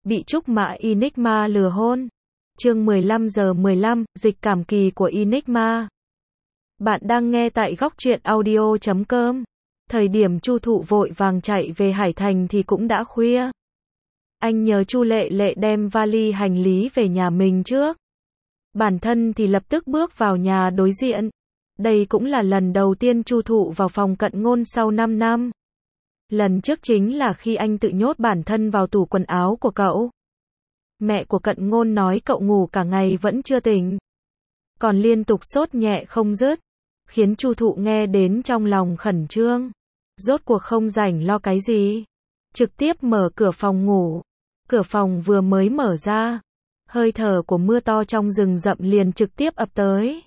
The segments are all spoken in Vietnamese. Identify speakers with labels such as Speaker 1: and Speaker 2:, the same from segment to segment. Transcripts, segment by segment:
Speaker 1: Bị Trúc Mã Enigma lừa hôn. Chương 15:15, dịch cảm kỳ của Enigma. Bạn đang nghe tại góc truyện audio.com. Thời điểm Chu Thụ vội vàng chạy về Hải Thành thì cũng đã khuya. Anh nhờ Chu Lệ Lệ đem vali hành lý về nhà mình trước. Bản thân thì lập tức bước vào nhà đối diện. Đây cũng là lần đầu tiên Chu Thụ vào phòng Cận Ngôn sau 5 năm. Lần trước chính là khi anh tự nhốt bản thân vào tủ quần áo của cậu. Mẹ của Cận Ngôn nói cậu ngủ cả ngày vẫn chưa tỉnh, còn liên tục sốt nhẹ không dứt, khiến Chu Thụ nghe đến trong lòng khẩn trương. Rốt cuộc không rảnh lo cái gì, trực tiếp mở cửa phòng ngủ. Cửa phòng vừa mới mở ra, hơi thở của mưa to trong rừng rậm liền trực tiếp ập tới.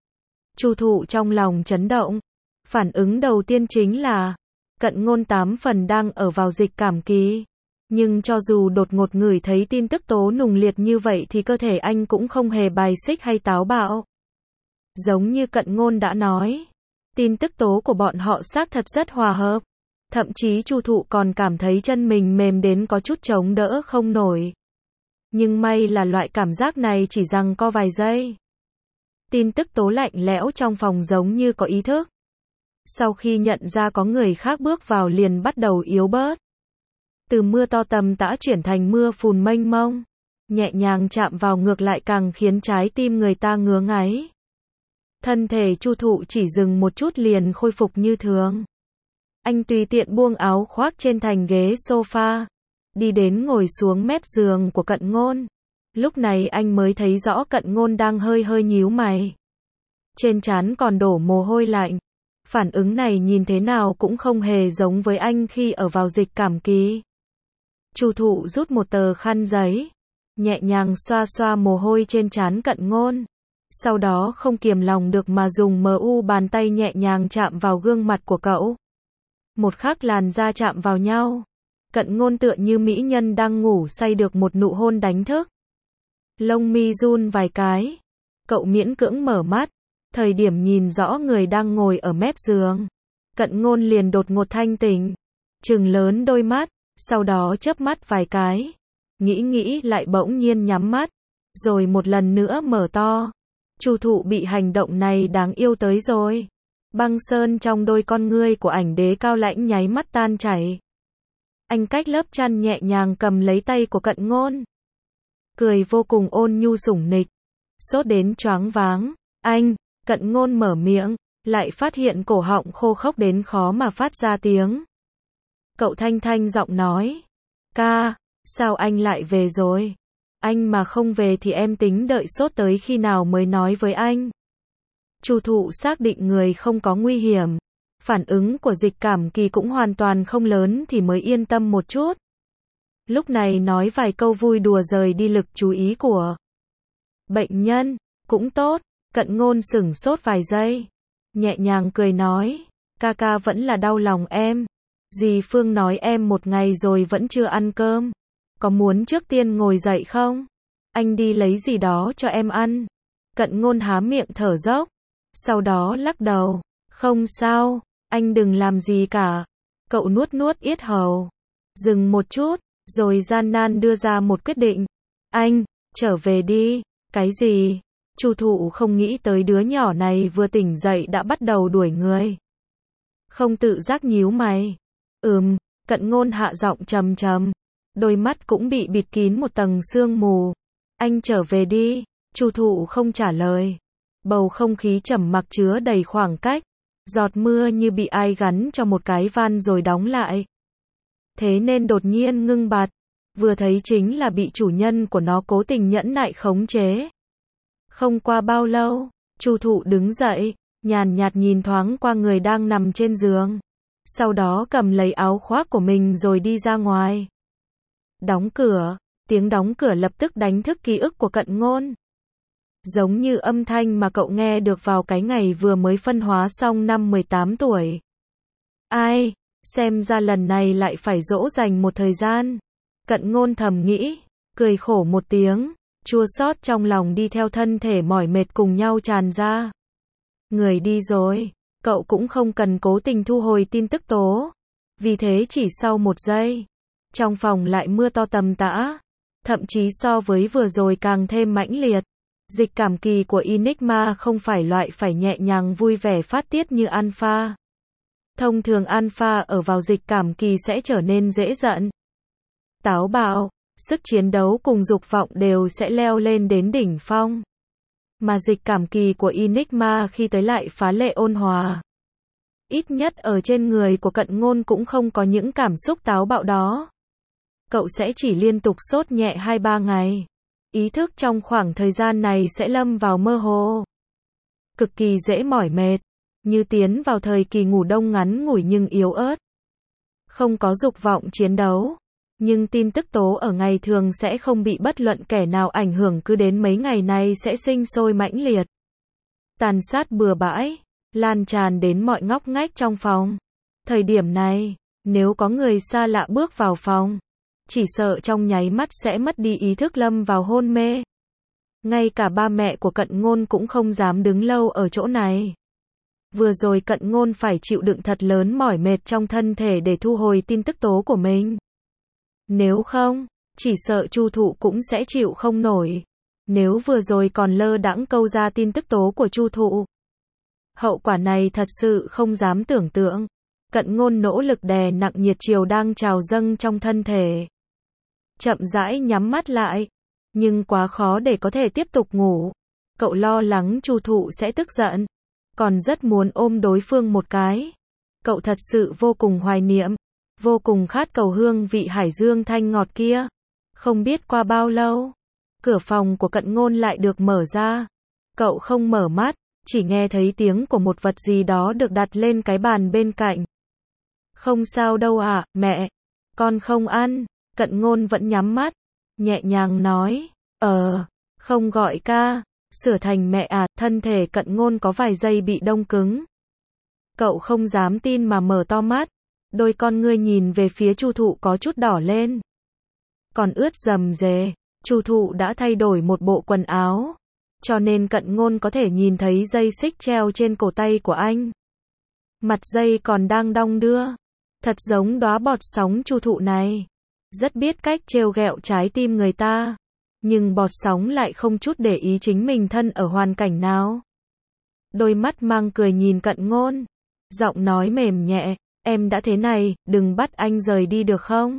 Speaker 1: Chu Thụ trong lòng chấn động, phản ứng đầu tiên chính là Cận Ngôn 8 phần đang ở vào dịch cảm kỳ. Nhưng cho dù đột ngột ngửi thấy tin tức tố nùng liệt như vậy thì cơ thể anh cũng không hề bài xích hay táo bạo. Giống như Cận Ngôn đã nói, tin tức tố của bọn họ xác thật rất hòa hợp. Thậm chí Chu Thụ còn cảm thấy chân mình mềm đến có chút chống đỡ không nổi. Nhưng may là loại cảm giác này chỉ giằng co vài giây. Tin tức tố lạnh lẽo trong phòng giống như có ý thức. Sau khi nhận ra có người khác bước vào liền bắt đầu yếu bớt. Từ mưa to tầm tã chuyển thành mưa phùn mênh mông. Nhẹ nhàng chạm vào ngược lại càng khiến trái tim người ta ngứa ngáy. Thân thể Chu Thụ chỉ dừng một chút liền khôi phục như thường. Anh tùy tiện buông áo khoác trên thành ghế sofa, đi đến ngồi xuống mép giường của Cận Ngôn. Lúc này anh mới thấy rõ Cận Ngôn đang hơi hơi nhíu mày. Trên trán còn đổ mồ hôi lạnh. Phản ứng này nhìn thế nào cũng không hề giống với anh khi ở vào dịch cảm kỳ. Chu Thụ rút một tờ khăn giấy, nhẹ nhàng xoa xoa mồ hôi trên trán Cận Ngôn. Sau đó không kiềm lòng được mà dùng bàn tay nhẹ nhàng chạm vào gương mặt của cậu. Một khắc làn da chạm vào nhau. Cận Ngôn tựa như mỹ nhân đang ngủ say được một nụ hôn đánh thức. Lông mi run vài cái. Cậu miễn cưỡng mở mắt. Thời điểm nhìn rõ người đang ngồi ở mép giường, Cận Ngôn liền đột ngột thanh tỉnh, trừng lớn đôi mắt, sau đó chớp mắt vài cái, nghĩ lại bỗng nhiên nhắm mắt, rồi một lần nữa mở to. Chu Thụ bị hành động này đáng yêu tới rồi. Băng sơn trong đôi con ngươi của ảnh đế cao lãnh nháy mắt tan chảy. Anh cách lớp chăn nhẹ nhàng cầm lấy tay của Cận Ngôn, cười vô cùng ôn nhu sủng nịch. Sốt đến choáng váng, anh. Cận Ngôn mở miệng, lại phát hiện cổ họng khô khốc đến khó mà phát ra tiếng. Cậu thanh giọng nói, ca, sao anh lại về rồi? Anh mà không về thì em tính đợi sốt tới khi nào mới nói với anh. Chu Thụ xác định người không có nguy hiểm. Phản ứng của dịch cảm kỳ cũng hoàn toàn không lớn thì mới yên tâm một chút. Lúc này nói vài câu vui đùa rời đi lực chú ý của bệnh nhân, cũng tốt. Cận Ngôn sửng sốt vài giây, nhẹ nhàng cười nói, ca vẫn là đau lòng em. Dì Phương nói em một ngày rồi vẫn chưa ăn cơm. Có muốn trước tiên ngồi dậy không? Anh đi lấy gì đó cho em ăn. Cận Ngôn há miệng thở dốc, sau đó lắc đầu, không sao, anh đừng làm gì cả. Cậu nuốt yết hầu, dừng một chút, rồi gian nan đưa ra một quyết định. Anh, trở về đi. Cái gì? Chu Thụ không nghĩ tới đứa nhỏ này vừa tỉnh dậy đã bắt đầu đuổi người. Không tự giác nhíu mày. Cận Ngôn hạ giọng trầm trầm. Đôi mắt cũng bị bịt kín một tầng sương mù. Anh trở về đi. Chu Thụ không trả lời. Bầu không khí trầm mặc chứa đầy khoảng cách. Giọt mưa như bị ai gắn cho một cái van rồi đóng lại. Thế nên đột nhiên ngưng bặt. Vừa thấy chính là bị chủ nhân của nó cố tình nhẫn nại khống chế. Không qua bao lâu, Chu Thụ đứng dậy, nhàn nhạt nhìn thoáng qua người đang nằm trên giường. Sau đó cầm lấy áo khoác của mình rồi đi ra ngoài. Đóng cửa, tiếng đóng cửa lập tức đánh thức ký ức của Cận Ngôn. Giống như âm thanh mà cậu nghe được vào cái ngày vừa mới phân hóa xong năm 18 tuổi. Ai, xem ra lần này lại phải dỗ dành một thời gian. Cận Ngôn thầm nghĩ, cười khổ một tiếng. Chua xót trong lòng đi theo thân thể mỏi mệt cùng nhau tràn ra. Người đi rồi, cậu cũng không cần cố tình thu hồi tin tức tố. Vì thế chỉ sau một giây, trong phòng lại mưa to tầm tã. thậm chí so với vừa rồi càng thêm mãnh liệt. Dịch cảm kỳ của Enigma không phải loại phải nhẹ nhàng vui vẻ phát tiết như alpha. Thông thường alpha ở vào dịch cảm kỳ sẽ trở nên dễ giận, táo bạo, sức chiến đấu cùng dục vọng đều sẽ leo lên đến đỉnh phong. Mà dịch cảm kỳ của Enigma khi tới lại phá lệ ôn hòa. Ít nhất ở trên người của Cận Ngôn cũng không có những cảm xúc táo bạo đó. Cậu sẽ chỉ liên tục sốt nhẹ 2-3 ngày. Ý thức trong khoảng thời gian này sẽ lâm vào mơ hồ. Cực kỳ dễ mỏi mệt, như tiến vào thời kỳ ngủ đông ngắn ngủi nhưng yếu ớt. Không có dục vọng chiến đấu. Nhưng tin tức tố ở ngày thường sẽ không bị bất luận kẻ nào ảnh hưởng, cứ đến mấy ngày này sẽ sinh sôi mãnh liệt. Tàn sát bừa bãi, lan tràn đến mọi ngóc ngách trong phòng. Thời điểm này, nếu có người xa lạ bước vào phòng, chỉ sợ trong nháy mắt sẽ mất đi ý thức lâm vào hôn mê. Ngay cả ba mẹ của Cận Ngôn cũng không dám đứng lâu ở chỗ này. Vừa rồi Cận Ngôn phải chịu đựng thật lớn mỏi mệt trong thân thể để thu hồi tin tức tố của mình. Nếu không, chỉ sợ Chu Thụ cũng sẽ chịu không nổi. Nếu vừa rồi còn lơ đãng câu ra tin tức tố của Chu Thụ, hậu quả này thật sự không dám tưởng tượng. Cận Ngôn nỗ lực đè nặng nhiệt triều đang trào dâng trong thân thể. Chậm rãi nhắm mắt lại, nhưng quá khó để có thể tiếp tục ngủ. Cậu lo lắng Chu Thụ sẽ tức giận, còn rất muốn ôm đối phương một cái. Cậu thật sự vô cùng hoài niệm, vô cùng khát cầu hương vị hải dương thanh ngọt kia. Không biết qua bao lâu, cửa phòng của Cận Ngôn lại được mở ra. Cậu không mở mắt, chỉ nghe thấy tiếng của một vật gì đó được đặt lên cái bàn bên cạnh. Không sao đâu ạ, mẹ. Con không ăn. Cận Ngôn vẫn nhắm mắt, nhẹ nhàng nói, không gọi ca, sửa thành mẹ à. Thân thể Cận Ngôn có vài giây bị đông cứng. Cậu không dám tin mà mở to mắt, đôi con ngươi nhìn về phía Chu Thụ có chút đỏ lên. Còn ướt rầm rề, Chu Thụ đã thay đổi một bộ quần áo, cho nên Cận Ngôn có thể nhìn thấy dây xích treo trên cổ tay của anh. Mặt dây còn đang đong đưa, thật giống đóa bọt sóng. Chu Thụ này rất biết cách trêu ghẹo trái tim người ta, nhưng bọt sóng lại không chút để ý chính mình thân ở hoàn cảnh nào. Đôi mắt mang cười nhìn Cận Ngôn, giọng nói mềm nhẹ, em đã thế này, đừng bắt anh rời đi được không?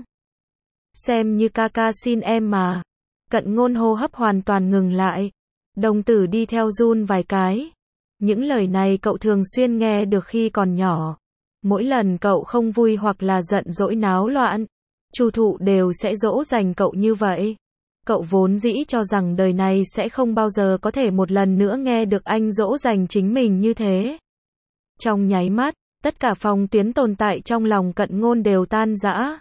Speaker 1: Xem như ca ca xin em mà. Cận Ngôn hô hấp hoàn toàn ngừng lại, đồng tử đi theo run vài cái. Những lời này cậu thường xuyên nghe được khi còn nhỏ. Mỗi lần cậu không vui hoặc là giận dỗi náo loạn, Chu Thụ đều sẽ dỗ dành cậu như vậy. Cậu vốn dĩ cho rằng đời này sẽ không bao giờ có thể một lần nữa nghe được anh dỗ dành chính mình như thế. Trong nháy mắt, tất cả phong tuyến tồn tại trong lòng Cận Ngôn đều tan rã.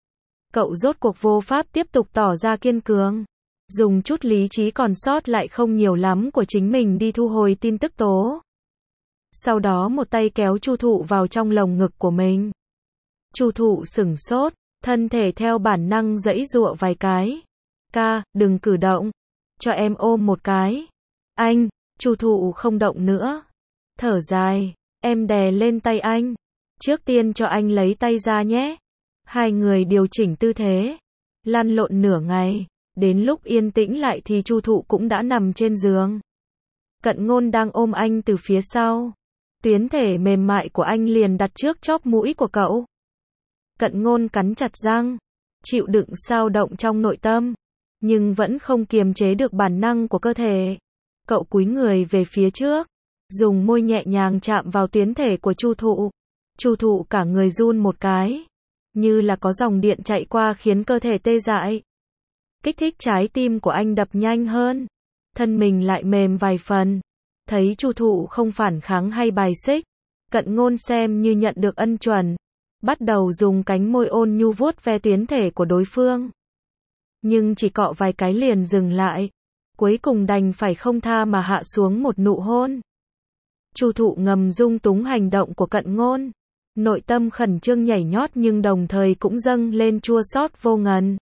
Speaker 1: Cậu rốt cuộc vô pháp tiếp tục tỏ ra kiên cường, dùng chút lý trí còn sót lại không nhiều lắm của chính mình đi thu hồi tin tức tố. Sau đó một tay kéo Chu Thụ vào trong lồng ngực của mình. Chu Thụ sửng sốt, thân thể theo bản năng giãy giụa vài cái. Ca, đừng cử động, cho em ôm một cái. Anh. Chu Thụ không động nữa, thở dài, em đè lên tay anh. Trước tiên cho anh lấy tay ra nhé. Hai người điều chỉnh tư thế, lăn lộn nửa ngày, đến lúc yên tĩnh lại thì Chu Thụ cũng đã nằm trên giường. Cận Ngôn đang ôm anh từ phía sau. Tuyến thể mềm mại của anh liền đặt trước chóp mũi của cậu. Cận Ngôn cắn chặt răng, chịu đựng xao động trong nội tâm, nhưng vẫn không kiềm chế được bản năng của cơ thể. Cậu cúi người về phía trước, dùng môi nhẹ nhàng chạm vào tuyến thể của Chu Thụ. Chu Thụ cả người run một cái, như là có dòng điện chạy qua khiến cơ thể tê dại. Kích thích trái tim của anh đập nhanh hơn, thân mình lại mềm vài phần. Thấy Chu Thụ không phản kháng hay bài xích, Cận Ngôn xem như nhận được ân chuẩn, bắt đầu dùng cánh môi ôn nhu vuốt ve tuyến thể của đối phương. Nhưng chỉ cọ vài cái liền dừng lại, cuối cùng đành phải không tha mà hạ xuống một nụ hôn. Chu Thụ ngầm dung túng hành động của Cận Ngôn, nội tâm khẩn trương nhảy nhót nhưng đồng thời cũng dâng lên chua xót vô ngần.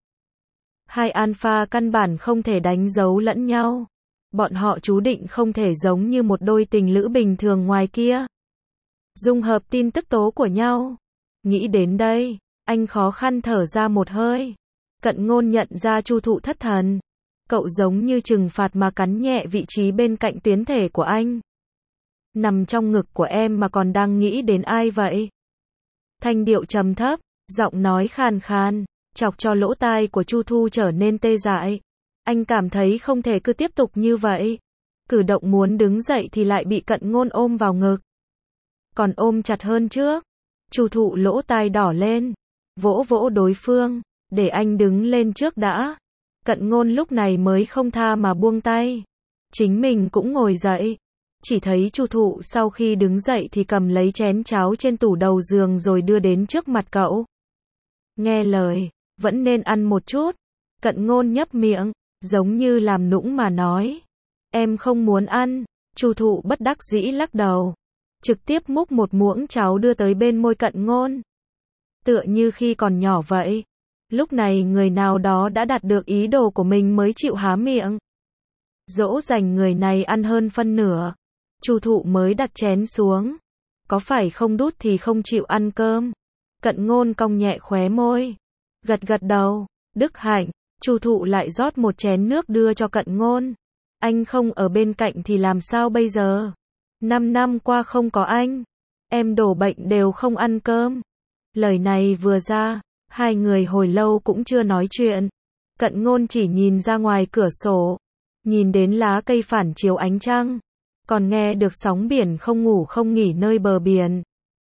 Speaker 1: Hai alpha căn bản không thể đánh dấu lẫn nhau. Bọn họ chú định không thể giống như một đôi tình lữ bình thường ngoài kia. Dung hợp tin tức tố của nhau. Nghĩ đến đây, anh khó khăn thở ra một hơi. Cận Ngôn nhận ra Chu Thụ thất thần. Cậu giống như trừng phạt mà cắn nhẹ vị trí bên cạnh tuyến thể của anh. Nằm trong ngực của em mà còn đang nghĩ đến ai vậy? Thanh điệu trầm thấp, giọng nói khàn khàn, chọc cho lỗ tai của Chu Thu trở nên tê dại. Anh cảm thấy không thể cứ tiếp tục như vậy. Cử động muốn đứng dậy thì lại bị Cận Ngôn ôm vào ngực. Còn ôm chặt hơn trước. Chu Thụ lỗ tai đỏ lên, vỗ vỗ đối phương, để anh đứng lên trước đã. Cận Ngôn lúc này mới không tha mà buông tay. Chính mình cũng ngồi dậy. Chỉ thấy Chu Thụ sau khi đứng dậy thì cầm lấy chén cháo trên tủ đầu giường rồi đưa đến trước mặt cậu. Nghe lời, vẫn nên ăn một chút. Cận Ngôn nhấp miệng, giống như làm nũng mà nói. Em không muốn ăn. Chu Thụ bất đắc dĩ lắc đầu. Trực tiếp múc một muỗng cháo đưa tới bên môi Cận Ngôn. Tựa như khi còn nhỏ vậy. Lúc này người nào đó đã đạt được ý đồ của mình mới chịu há miệng. Dỗ dành người này ăn hơn phân nửa. Chu Thụ mới đặt chén xuống. Có phải không đút thì không chịu ăn cơm? Cận Ngôn cong nhẹ khóe môi. Gật gật đầu. Đức hạnh. Chu Thụ lại rót một chén nước đưa cho Cận Ngôn. Anh không ở bên cạnh thì làm sao bây giờ? 5 năm qua không có anh. Em đổ bệnh đều không ăn cơm. Lời này vừa ra, hai người hồi lâu cũng chưa nói chuyện. Cận Ngôn chỉ nhìn ra ngoài cửa sổ. Nhìn đến lá cây phản chiếu ánh trăng. Còn nghe được sóng biển không ngủ không nghỉ nơi bờ biển.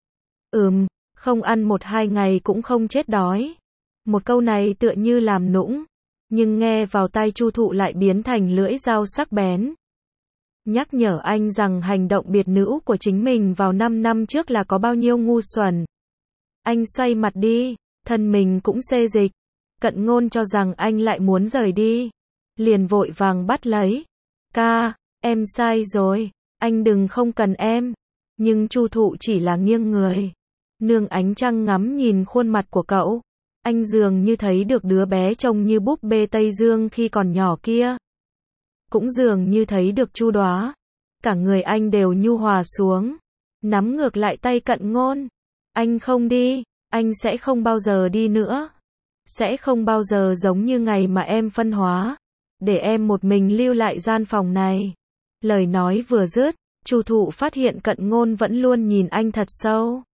Speaker 1: Không ăn 1-2 ngày cũng không chết đói. Một câu này tựa như làm nũng. Nhưng nghe vào tai Chu Thụ lại biến thành lưỡi dao sắc bén. Nhắc nhở anh rằng hành động biệt nữ của chính mình vào 5 năm trước là có bao nhiêu ngu xuẩn. Anh xoay mặt đi, thân mình cũng xê dịch. Cận Ngôn cho rằng anh lại muốn rời đi. Liền vội vàng bắt lấy. Ca, em sai rồi, anh đừng không cần em. Nhưng Chu Thụ chỉ là nghiêng người. Nương ánh trăng ngắm nhìn khuôn mặt của cậu. Anh dường như thấy được đứa bé trông như búp bê Tây Dương khi còn nhỏ kia. Cũng dường như thấy được Chu Đóa. Cả người anh đều nhu hòa xuống. Nắm ngược lại tay Cận Ngôn. Anh không đi, anh sẽ không bao giờ đi nữa. Sẽ không bao giờ giống như ngày mà em phân hóa. Để em một mình lưu lại gian phòng này. Lời nói vừa dứt, Chu Thụ phát hiện Cận Ngôn vẫn luôn nhìn anh thật sâu.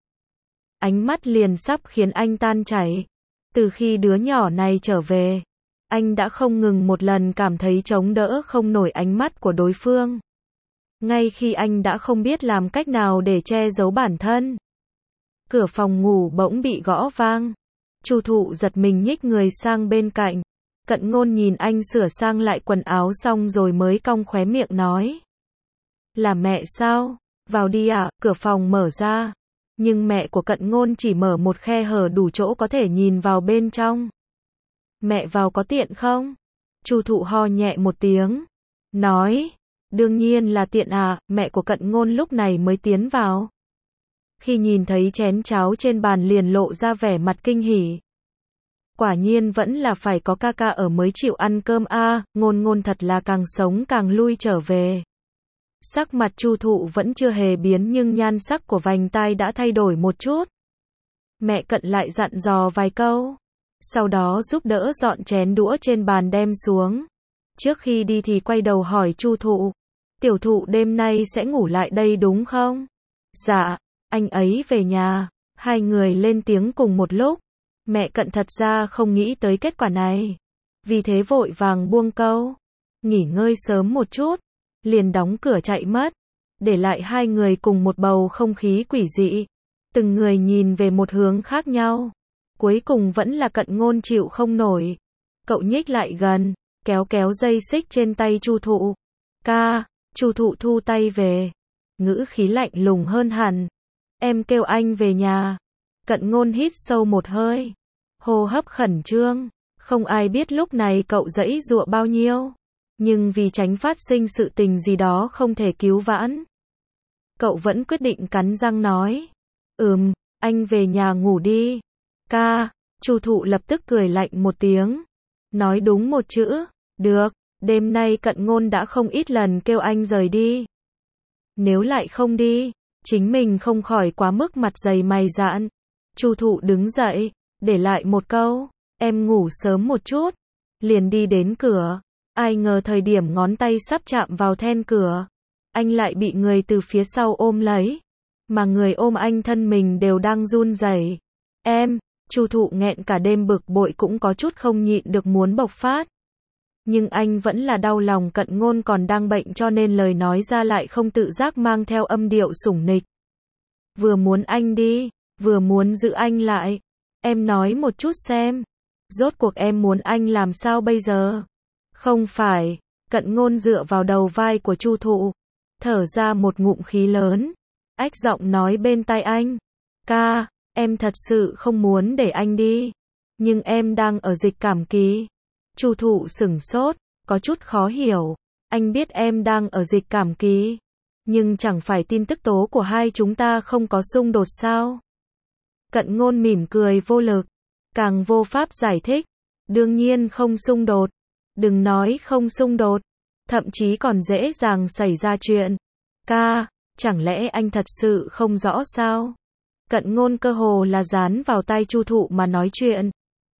Speaker 1: Ánh mắt liền sắp khiến anh tan chảy. Từ khi đứa nhỏ này trở về, anh đã không ngừng một lần cảm thấy chống đỡ không nổi ánh mắt của đối phương. Ngay khi anh đã không biết làm cách nào để che giấu bản thân. Cửa phòng ngủ bỗng bị gõ vang. Chu Thụ giật mình nhích người sang bên cạnh. Cận Ngôn nhìn anh sửa sang lại quần áo xong rồi mới cong khóe miệng nói. Là mẹ sao? Vào đi ạ. Cửa phòng mở ra. Nhưng mẹ của Cận Ngôn chỉ mở một khe hở đủ chỗ có thể nhìn vào bên trong. Mẹ vào có tiện không? Chu Thụ ho nhẹ một tiếng. Nói. Đương nhiên là tiện à. Mẹ của Cận Ngôn lúc này mới tiến vào. Khi nhìn thấy chén cháo trên bàn liền lộ ra vẻ mặt kinh hỉ. Quả nhiên vẫn là phải có ca ca ở mới chịu ăn cơm a. Ngôn Ngôn thật là càng sống càng lui trở về. Sắc mặt Chu Thụ vẫn chưa hề biến nhưng nhan sắc của vành tai đã thay đổi một chút. Mẹ Cận lại dặn dò vài câu. Sau đó giúp đỡ dọn chén đũa trên bàn đem xuống. Trước khi đi thì quay đầu hỏi Chu Thụ. Tiểu Thụ đêm nay sẽ ngủ lại đây đúng không? Dạ, anh ấy về nhà. Hai người lên tiếng cùng một lúc. Mẹ Cận thật ra không nghĩ tới kết quả này. Vì thế vội vàng buông câu. Nghỉ ngơi sớm một chút. Liền đóng cửa chạy mất. Để lại hai người cùng một bầu không khí quỷ dị. Từng người nhìn về một hướng khác nhau. Cuối cùng vẫn là Cận Ngôn chịu không nổi. Cậu nhích lại gần, kéo kéo dây xích trên tay Chu Thụ. Ca, Chu Thụ thu tay về. Ngữ khí lạnh lùng hơn hẳn. Em kêu anh về nhà. Cận Ngôn hít sâu một hơi. Hô hấp khẩn trương. Không ai biết lúc này cậu giãy giụa bao nhiêu. Nhưng vì tránh phát sinh sự tình gì đó không thể cứu vãn. Cậu vẫn quyết định cắn răng nói. Anh về nhà ngủ đi. Ca, Chu Thụ lập tức cười lạnh một tiếng. Nói đúng một chữ, được, đêm nay Cận Ngôn đã không ít lần kêu anh rời đi. Nếu lại không đi, chính mình không khỏi quá mức mặt dày mày dạn. Chu Thụ đứng dậy, để lại một câu. em ngủ sớm một chút. Liền đi đến cửa. Ai ngờ thời điểm ngón tay sắp chạm vào then cửa, anh lại bị người từ phía sau ôm lấy. Mà người ôm anh thân mình đều đang run rẩy. Em, Chu Thụ nghẹn cả đêm bực bội cũng có chút không nhịn được muốn bộc phát. Nhưng anh vẫn là đau lòng Cận Ngôn còn đang bệnh cho nên lời nói ra lại không tự giác mang theo âm điệu sủng nịch. Vừa muốn anh đi, vừa muốn giữ anh lại. Em nói một chút xem. Rốt cuộc em muốn anh làm sao bây giờ? Không phải, Cận Ngôn dựa vào đầu vai của Chu Thụ, thở ra một ngụm khí lớn, ách giọng nói bên tai anh. Ca, em thật sự không muốn để anh đi. Nhưng em đang ở dịch cảm kỳ. Chu Thụ sửng sốt, có chút khó hiểu. Anh biết em đang ở dịch cảm kỳ. Nhưng chẳng phải tin tức tố của hai chúng ta không có xung đột sao? Cận Ngôn mỉm cười vô lực, càng vô pháp giải thích. Đương nhiên không xung đột. Đừng nói không xung đột. Thậm chí còn dễ dàng xảy ra chuyện. Ca, chẳng lẽ anh thật sự không rõ sao? Cận Ngôn cơ hồ là dán vào tai Chu Thụ mà nói chuyện.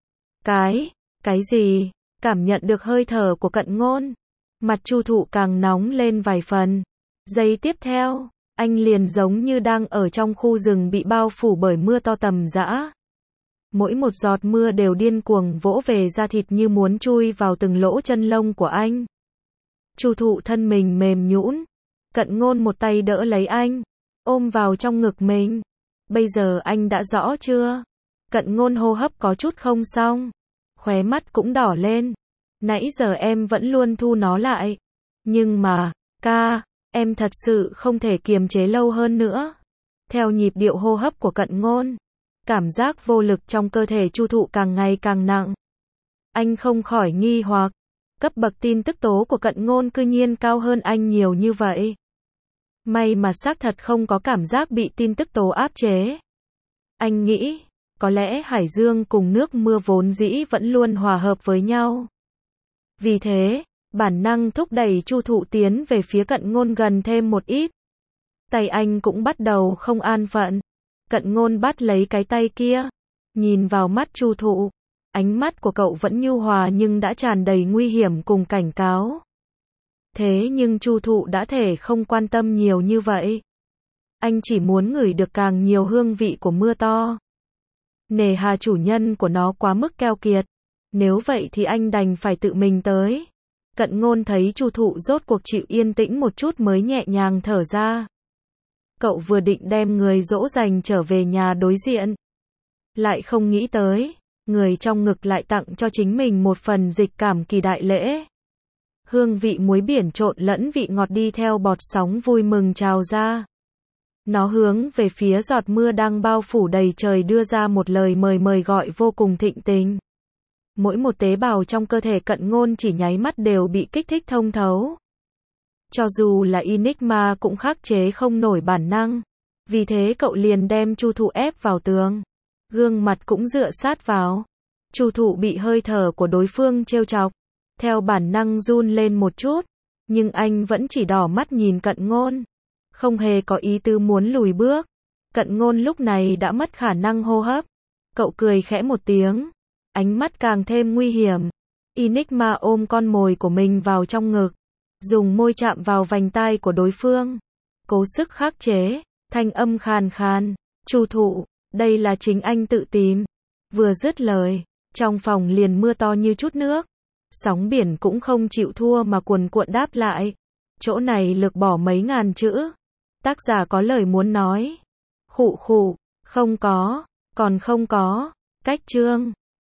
Speaker 1: Cái gì? Cảm nhận được hơi thở của Cận Ngôn, mặt Chu Thụ càng nóng lên vài phần. Giây tiếp theo, anh liền giống như đang ở trong khu rừng bị bao phủ bởi mưa to tầm dã. Mỗi một giọt mưa đều điên cuồng vỗ về da thịt như muốn chui vào từng lỗ chân lông của anh. Chu Thụ thân mình mềm nhũn, Cận Ngôn một tay đỡ lấy anh, ôm vào trong ngực mình. Bây giờ anh đã rõ chưa? Cận Ngôn hô hấp có chút không xong, khóe mắt cũng đỏ lên. Nãy giờ em vẫn luôn thu nó lại. Nhưng mà, ca, em thật sự không thể kiềm chế lâu hơn nữa. Theo nhịp điệu hô hấp của Cận Ngôn, cảm giác vô lực trong cơ thể Chu Thụ càng ngày càng nặng. Anh không khỏi nghi hoặc, cấp bậc tin tức tố của Cận Ngôn cư nhiên cao hơn anh nhiều như vậy. May mà xác thật không có cảm giác bị tin tức tố áp chế. Anh nghĩ, có lẽ hải dương cùng nước mưa vốn dĩ vẫn luôn hòa hợp với nhau. Vì thế, bản năng thúc đẩy Chu Thụ tiến về phía Cận Ngôn gần thêm một ít. Tay anh cũng bắt đầu không an phận. Cận Ngôn bắt lấy cái tay kia, nhìn vào mắt Chu Thụ. Ánh mắt của cậu vẫn nhu hòa nhưng đã tràn đầy nguy hiểm cùng cảnh cáo. Thế nhưng Chu Thụ đã thể không quan tâm nhiều như vậy. Anh chỉ muốn ngửi được càng nhiều hương vị của mưa to. Nề hà chủ nhân của nó quá mức keo kiệt. Nếu vậy thì anh đành phải tự mình tới. Cận Ngôn thấy Chu Thụ rốt cuộc chịu yên tĩnh một chút mới nhẹ nhàng thở ra. Cậu vừa định đem người dỗ dành trở về nhà đối diện. Lại không nghĩ tới, người trong ngực lại tặng cho chính mình một phần dịch cảm kỳ đại lễ. Hương vị muối biển trộn lẫn vị ngọt đi theo bọt sóng vui mừng trào ra. Nó hướng về phía giọt mưa đang bao phủ đầy trời đưa ra một lời mời gọi vô cùng thịnh tình. Mỗi một tế bào trong cơ thể Cận Ngôn chỉ nháy mắt đều bị kích thích thông thấu. Cho dù là Enigma cũng khắc chế không nổi bản năng. Vì thế cậu liền đem Chu Thụ ép vào tường. Gương mặt cũng dựa sát vào. Chu Thụ bị hơi thở của đối phương trêu chọc. Theo bản năng run lên một chút. Nhưng anh vẫn chỉ đỏ mắt nhìn Cận Ngôn. Không hề có ý tứ muốn lùi bước. Cận Ngôn lúc này đã mất khả năng hô hấp. Cậu cười khẽ một tiếng. Ánh mắt càng thêm nguy hiểm. Enigma ôm con mồi của mình vào trong ngực. Dùng môi chạm vào vành tai của đối phương. Cố sức khắc chế. Thanh âm khàn khàn. Chu Thụ, đây là chính anh tự tìm. Vừa dứt lời, trong phòng liền mưa to như chút nước. Sóng biển cũng không chịu thua mà cuồn cuộn đáp lại. Chỗ này lược bỏ mấy ngàn chữ. Tác giả có lời muốn nói. Khụ khụ, không có, còn không có. Cách chương.